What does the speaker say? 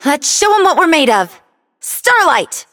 Let's show 'em what we're made of. Starlight!